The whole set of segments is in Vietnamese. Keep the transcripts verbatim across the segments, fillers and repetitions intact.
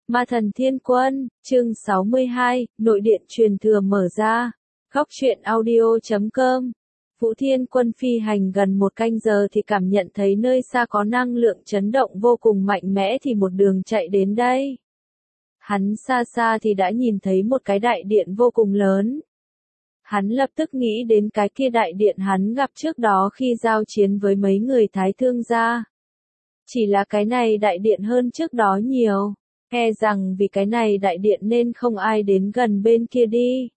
Ma thần thiên quân, chương sáu mươi hai, nội điện truyền thừa mở ra. Góc truyện audio chấm com. Vũ Thiên Quân phi hành gần một canh giờ thì cảm nhận thấy nơi xa có năng lượng chấn động vô cùng mạnh mẽ thì một đường chạy đến đây. Hắn xa xa thì đã nhìn thấy một cái đại điện vô cùng lớn. Hắn lập tức nghĩ đến cái kia đại điện hắn gặp trước đó khi giao chiến với mấy người Thái Thương gia. Chỉ là cái này đại điện hơn trước đó nhiều. E rằng vì cái này đại điện nên không ai đến gần bên kia đi.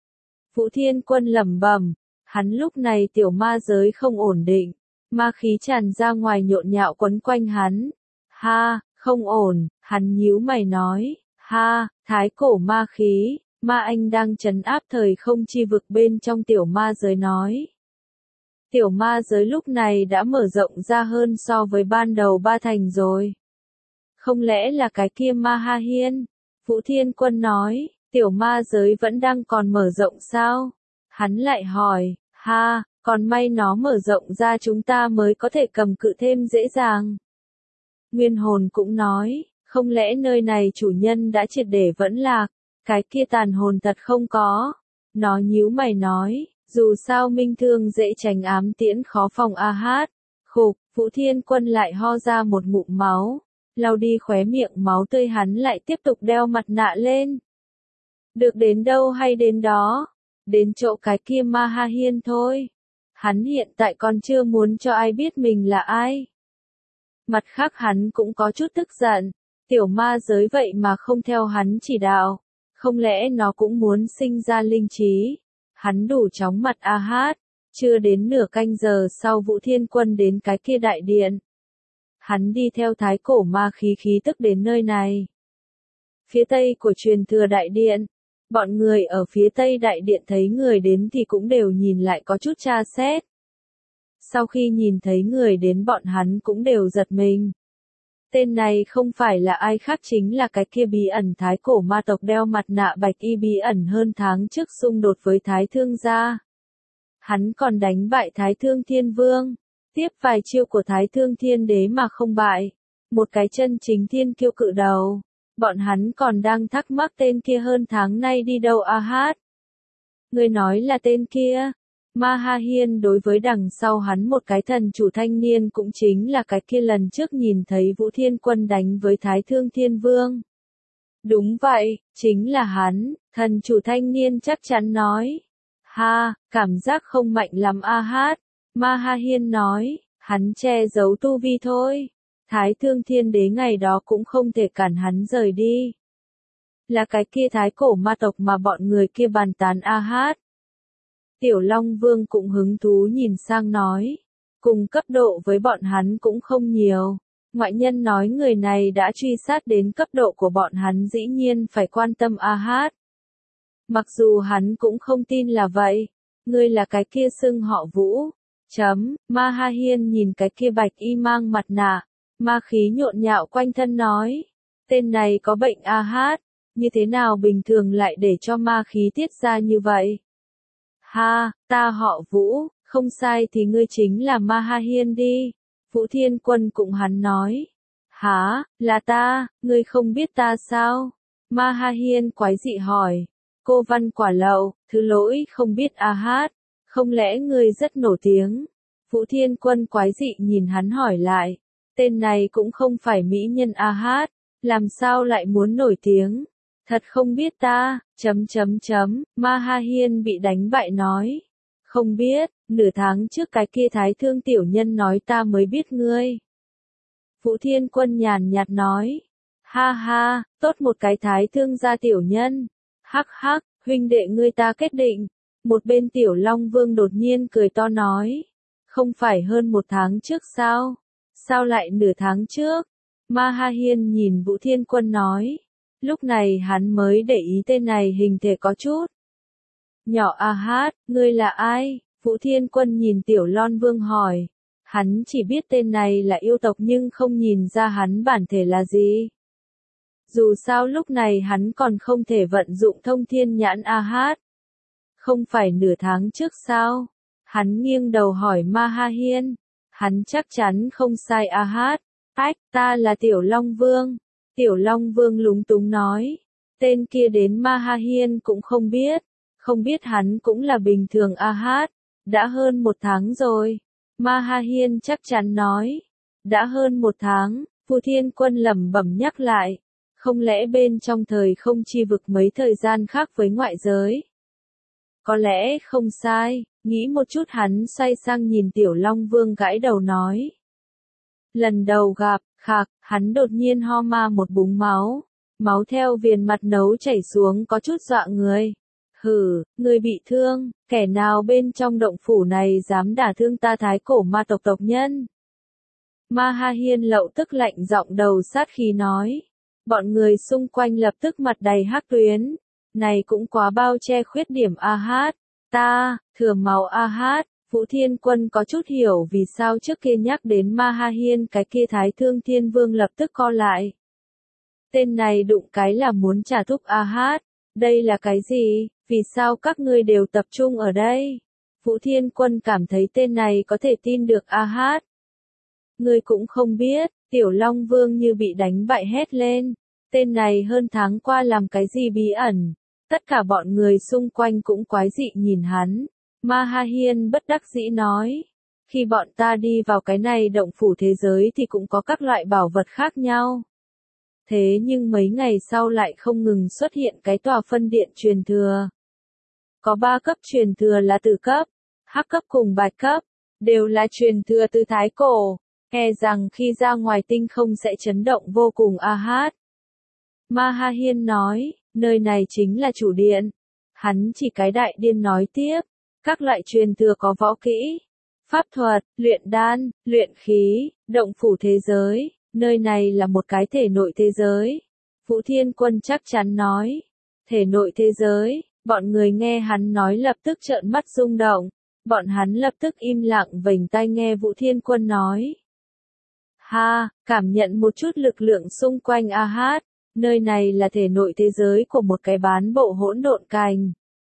Vũ Thiên Quân lẩm bẩm, hắn lúc này tiểu ma giới không ổn định, ma khí tràn ra ngoài nhộn nhạo quấn quanh hắn. Ha, không ổn, hắn nhíu mày nói, ha, thái cổ ma khí, ma anh đang trấn áp thời không chi vực bên trong tiểu ma giới nói. Tiểu ma giới lúc này đã mở rộng ra hơn so với ban đầu ba thành rồi. Không lẽ là cái kia Ma Ha Hiên? Vũ Thiên Quân nói, tiểu ma giới vẫn đang còn mở rộng sao? Hắn lại hỏi, ha, còn may nó mở rộng ra chúng ta mới có thể cầm cự thêm dễ dàng. Nguyên hồn cũng nói, không lẽ nơi này chủ nhân đã triệt để vẫn lạc, cái kia tàn hồn thật không có. Nó nhíu mày nói, dù sao minh thương dễ tránh ám tiễn khó phòng a hát. Khục, Vũ Thiên Quân lại ho ra một ngụm máu. Lau đi khóe miệng máu tươi hắn lại tiếp tục đeo mặt nạ lên. Được đến đâu hay đến đó. Đến chỗ cái kia Ma Ha Hiên thôi. Hắn hiện tại còn chưa muốn cho ai biết mình là ai. Mặt khác hắn cũng có chút tức giận. Tiểu ma giới vậy mà không theo hắn chỉ đạo. Không lẽ nó cũng muốn sinh ra linh trí. Hắn đủ chóng mặt a hát. Chưa đến nửa canh giờ sau Vũ Thiên Quân đến cái kia đại điện. Hắn đi theo thái cổ ma khí khí tức đến nơi này. Phía tây của truyền thừa đại điện, bọn người ở phía tây đại điện thấy người đến thì cũng đều nhìn lại có chút tra xét. Sau khi nhìn thấy người đến bọn hắn cũng đều giật mình. Tên này không phải là ai khác chính là cái kia bí ẩn thái cổ ma tộc đeo mặt nạ bạch y bí ẩn hơn tháng trước xung đột với Thái Thương gia. Hắn còn đánh bại Thái Thương Thiên Vương. Tiếp vài chiêu của Thái Thương Thiên Đế mà không bại. Một cái chân chính thiên kiêu cự đầu. Bọn hắn còn đang thắc mắc tên kia hơn tháng nay đi đâu a hát. Người nói là tên kia. Ma Ha Hiên đối với đằng sau hắn một cái thần chủ thanh niên cũng chính là cái kia lần trước nhìn thấy Vũ Thiên Quân đánh với Thái Thương Thiên Vương. Đúng vậy, chính là hắn, thần chủ thanh niên chắc chắn nói. Ha, cảm giác không mạnh lắm a hát. Ma Ha Hiên nói, hắn che giấu tu vi thôi. Thái Thương Thiên Đế ngày đó cũng không thể cản hắn rời đi. Là cái kia thái cổ ma tộc mà bọn người kia bàn tán a hát. Tiểu Long Vương cũng hứng thú nhìn sang nói. Cùng cấp độ với bọn hắn cũng không nhiều. Ngoại nhân nói người này đã truy sát đến cấp độ của bọn hắn dĩ nhiên phải quan tâm a hát. Mặc dù hắn cũng không tin là vậy. Ngươi là cái kia xưng họ Vũ. Chấm, Ma Ha Hiên nhìn cái kia bạch y mang mặt nạ, ma khí nhộn nhạo quanh thân nói, tên này có bệnh a hát, như thế nào bình thường lại để cho ma khí tiết ra như vậy? Ha, ta họ Vũ, không sai thì ngươi chính là Ma Ha Hiên đi. Vũ Thiên Quân cũng hắn nói, hả, là ta, ngươi không biết ta sao? Ma Ha Hiên quái dị hỏi, cô văn quả lậu, thứ lỗi không biết a hát. Không lẽ ngươi rất nổi tiếng? Vũ Thiên Quân quái dị nhìn hắn hỏi lại. Tên này cũng không phải mỹ nhân a hát. Làm sao lại muốn nổi tiếng? Thật không biết ta, chấm chấm chấm, Ma Ha Hiên bị đánh bại nói. Không biết, nửa tháng trước cái kia thái thương tiểu nhân nói ta mới biết ngươi. Vũ Thiên Quân nhàn nhạt nói. Ha ha, tốt một cái thái thương gia tiểu nhân. Hắc hắc, huynh đệ ngươi ta kết định. Một bên Tiểu Long Vương đột nhiên cười to nói. Không phải hơn một tháng trước sao? Sao lại nửa tháng trước? Ma Ha Hiên nhìn Vũ Thiên Quân nói. Lúc này hắn mới để ý tên này hình thể có chút. Nhỏ a hát, ngươi là ai? Vũ Thiên Quân nhìn Tiểu Long Vương hỏi. Hắn chỉ biết tên này là yêu tộc nhưng không nhìn ra hắn bản thể là gì. Dù sao lúc này hắn còn không thể vận dụng thông thiên nhãn a hát. Không phải nửa tháng trước sao? Hắn nghiêng đầu hỏi Ma Ha Hiên. Hắn chắc chắn không sai a hát. Ách, ta là Tiểu Long Vương. Tiểu Long Vương lúng túng nói. Tên kia đến Ma Ha Hiên cũng không biết. Không biết hắn cũng là bình thường a hát. Đã hơn một tháng rồi. Ma Ha Hiên chắc chắn nói. Đã hơn một tháng, Phù Thiên Quân lẩm bẩm nhắc lại. Không lẽ bên trong thời không chi vực mấy thời gian khác với ngoại giới? Có lẽ không sai, nghĩ một chút hắn xoay sang nhìn Tiểu Long Vương gãi đầu nói. Lần đầu gặp, khạc, hắn đột nhiên ho ma một búng máu. Máu theo viền mặt nấu chảy xuống có chút dọa người. Hừ, người bị thương, kẻ nào bên trong động phủ này dám đả thương ta thái cổ ma tộc tộc nhân? Ma Ha Hiên lậu tức lạnh giọng đầu sát khí nói. Bọn người xung quanh lập tức mặt đầy hắc tuyến. Này cũng quá bao che khuyết điểm a hát. Ta, thừa máu a hát. Vũ Thiên Quân có chút hiểu vì sao trước kia nhắc đến Ma Ha Hiên cái kia Thái Thương Thiên Vương lập tức co lại. Tên này đụng cái là muốn trả thúc a hát. Đây là cái gì? Vì sao các ngươi đều tập trung ở đây? Vũ Thiên Quân cảm thấy tên này có thể tin được a hát. Ngươi cũng không biết, Tiểu Long Vương như bị đánh bại hét lên. Tên này hơn tháng qua làm cái gì bí ẩn? Tất cả bọn người xung quanh cũng quái dị nhìn hắn. Ma Ha Hiên bất đắc dĩ nói. Khi bọn ta đi vào cái này động phủ thế giới thì cũng có các loại bảo vật khác nhau. Thế nhưng mấy ngày sau lại không ngừng xuất hiện cái tòa phân điện truyền thừa. Có ba cấp truyền thừa là tử cấp, hắc cấp cùng bạch cấp, đều là truyền thừa từ thái cổ. E rằng khi ra ngoài tinh không sẽ chấn động vô cùng a hát. Ma Ha Hiên nói, nơi này chính là chủ điện. Hắn chỉ cái đại điên nói tiếp, các loại truyền thừa có võ kỹ, pháp thuật, luyện đan, luyện khí, động phủ thế giới, nơi này là một cái thể nội thế giới. Vũ Thiên Quân chắc chắn nói, thể nội thế giới, bọn người nghe hắn nói lập tức trợn mắt rung động, bọn hắn lập tức im lặng vểnh tai nghe Vũ Thiên Quân nói. Ha, cảm nhận một chút lực lượng xung quanh a hát, nơi này là thể nội thế giới của một cái bán bộ hỗn độn cành.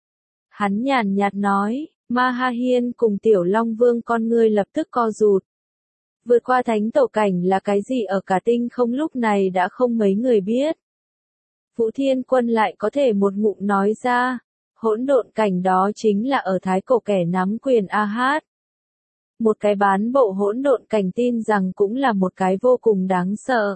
Hắn nhàn nhạt nói, Ma Ha Hiên cùng Tiểu Long Vương con ngươi lập tức co rụt. Vượt qua thánh tổ cảnh là cái gì ở cả tinh không lúc này đã không mấy người biết. Vũ Thiên Quân lại có thể một ngụm nói ra, hỗn độn cảnh đó chính là ở thái cổ kẻ nắm quyền a hát. Một cái bán bộ hỗn độn cảnh tin rằng cũng là một cái vô cùng đáng sợ.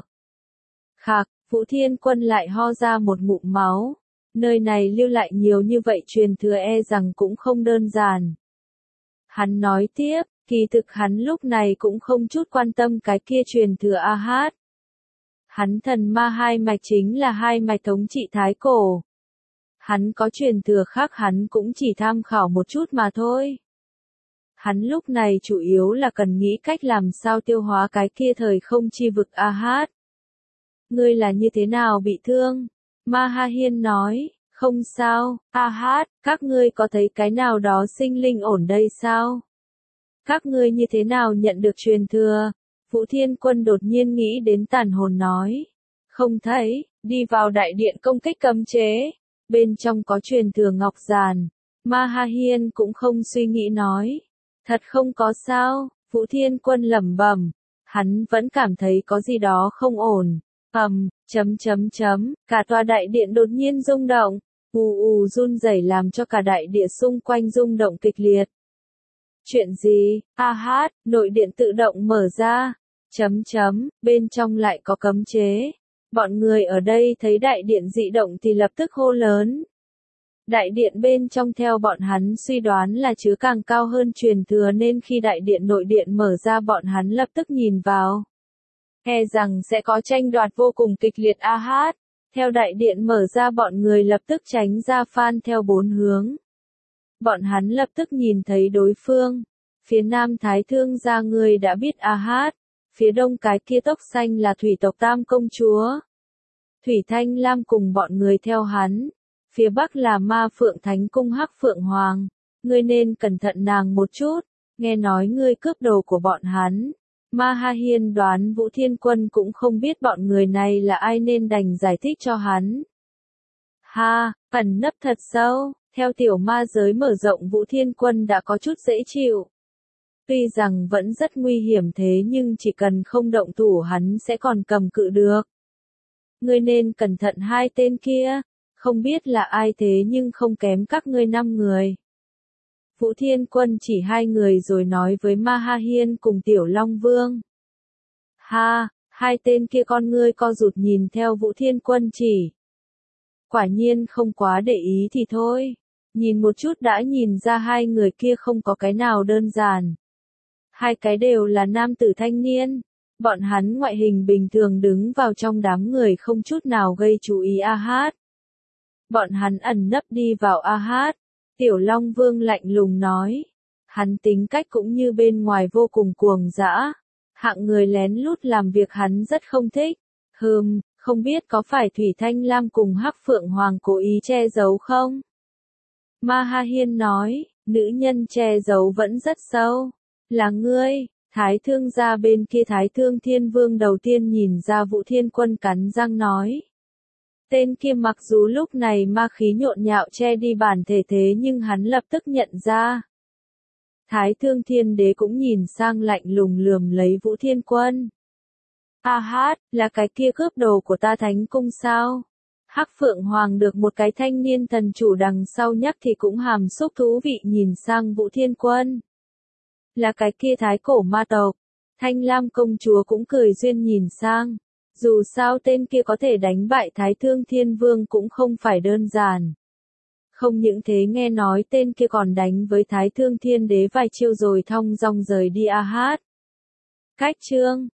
Khạc, Vũ Thiên Quân lại ho ra một ngụm máu. Nơi này lưu lại nhiều như vậy truyền thừa e rằng cũng không đơn giản. Hắn nói tiếp, kỳ thực hắn lúc này cũng không chút quan tâm cái kia truyền thừa a hát. Hắn thần ma hai mạch chính là hai mạch thống trị thái cổ. Hắn có truyền thừa khác hắn cũng chỉ tham khảo một chút mà thôi. Hắn lúc này chủ yếu là cần nghĩ cách làm sao tiêu hóa cái kia thời không chi vực a hát. Ngươi là như thế nào bị thương? Ma Ha Hiên nói, không sao, a hát, các ngươi có thấy cái nào đó sinh linh ổn đây sao? Các ngươi như thế nào nhận được truyền thừa? Vũ Thiên Quân đột nhiên nghĩ đến tàn hồn nói. Không thấy, đi vào đại điện công kích cấm chế. Bên trong có truyền thừa ngọc giàn. Ma Ha Hiên cũng không suy nghĩ nói. Thật không có sao, Vũ Thiên Quân lẩm bẩm. Hắn vẫn cảm thấy có gì đó không ổn. Ầm, chấm chấm chấm, cả tòa đại điện đột nhiên rung động. Ù ù run rẩy làm cho cả đại địa xung quanh rung động kịch liệt. Chuyện gì? A hát, nội điện tự động mở ra. Chấm chấm, bên trong lại có cấm chế. Bọn người ở đây thấy đại điện dị động thì lập tức hô lớn. Đại điện bên trong theo bọn hắn suy đoán là chứa càng cao hơn truyền thừa nên khi đại điện nội điện mở ra bọn hắn lập tức nhìn vào. E rằng sẽ có tranh đoạt vô cùng kịch liệt a hát. Theo đại điện mở ra bọn người lập tức tránh ra phan theo bốn hướng. Bọn hắn lập tức nhìn thấy đối phương. Phía nam Thái Thương gia người đã biết a hát. Phía đông cái kia tóc xanh là thủy tộc Tam Công Chúa. Thủy Thanh Lam cùng bọn người theo hắn. Phía bắc là Ma Phượng Thánh Cung Hắc Phượng Hoàng. Ngươi nên cẩn thận nàng một chút. Nghe nói ngươi cướp đồ của bọn hắn. Ma Ha Hiên đoán Vũ Thiên Quân cũng không biết bọn người này là ai nên đành giải thích cho hắn. Ha, ẩn nấp thật sâu, theo tiểu ma giới mở rộng Vũ Thiên Quân đã có chút dễ chịu. Tuy rằng vẫn rất nguy hiểm thế nhưng chỉ cần không động thủ hắn sẽ còn cầm cự được. Ngươi nên cẩn thận hai tên kia, không biết là ai thế nhưng không kém các ngươi năm người. Vũ Thiên Quân chỉ hai người rồi nói với Ma Ha Hiên cùng Tiểu Long Vương. Ha, hai tên kia con ngươi co rụt nhìn theo Vũ Thiên Quân chỉ. Quả nhiên không quá để ý thì thôi. Nhìn một chút đã nhìn ra hai người kia không có cái nào đơn giản. Hai cái đều là nam tử thanh niên. Bọn hắn ngoại hình bình thường đứng vào trong đám người không chút nào gây chú ý A Hát. Bọn hắn ẩn nấp đi vào A Hát. Tiểu Long Vương lạnh lùng nói. Hắn tính cách cũng như bên ngoài vô cùng cuồng dã. Hạng người lén lút làm việc hắn rất không thích. Hừm, không biết có phải Thủy Thanh Lam cùng Hắc Phượng Hoàng cố ý che giấu không? Ma Ha Hiên nói, nữ nhân che giấu vẫn rất sâu. Là ngươi, Thái Thương gia bên kia Thái Thương Thiên Vương đầu tiên nhìn ra Vũ Thiên Quân cắn răng nói. Tên kia mặc dù lúc này ma khí nhộn nhạo che đi bản thể thế nhưng hắn lập tức nhận ra. Thái Thương Thiên Đế cũng nhìn sang lạnh lùng lườm lấy Vũ Thiên Quân. A Hát, là cái kia cướp đồ của ta Thánh Cung sao? Hắc Phượng Hoàng được một cái thanh niên thần chủ đằng sau nhắc thì cũng hàm xúc thú vị nhìn sang Vũ Thiên Quân. Là cái kia thái cổ ma tộc. Thanh Lam công chúa cũng cười duyên nhìn sang. Dù sao tên kia có thể đánh bại Thái Thương Thiên Vương cũng không phải đơn giản. Không những thế nghe nói tên kia còn đánh với Thái Thương Thiên Đế vài chiêu rồi thong dong rời đi A Hát. Cách chương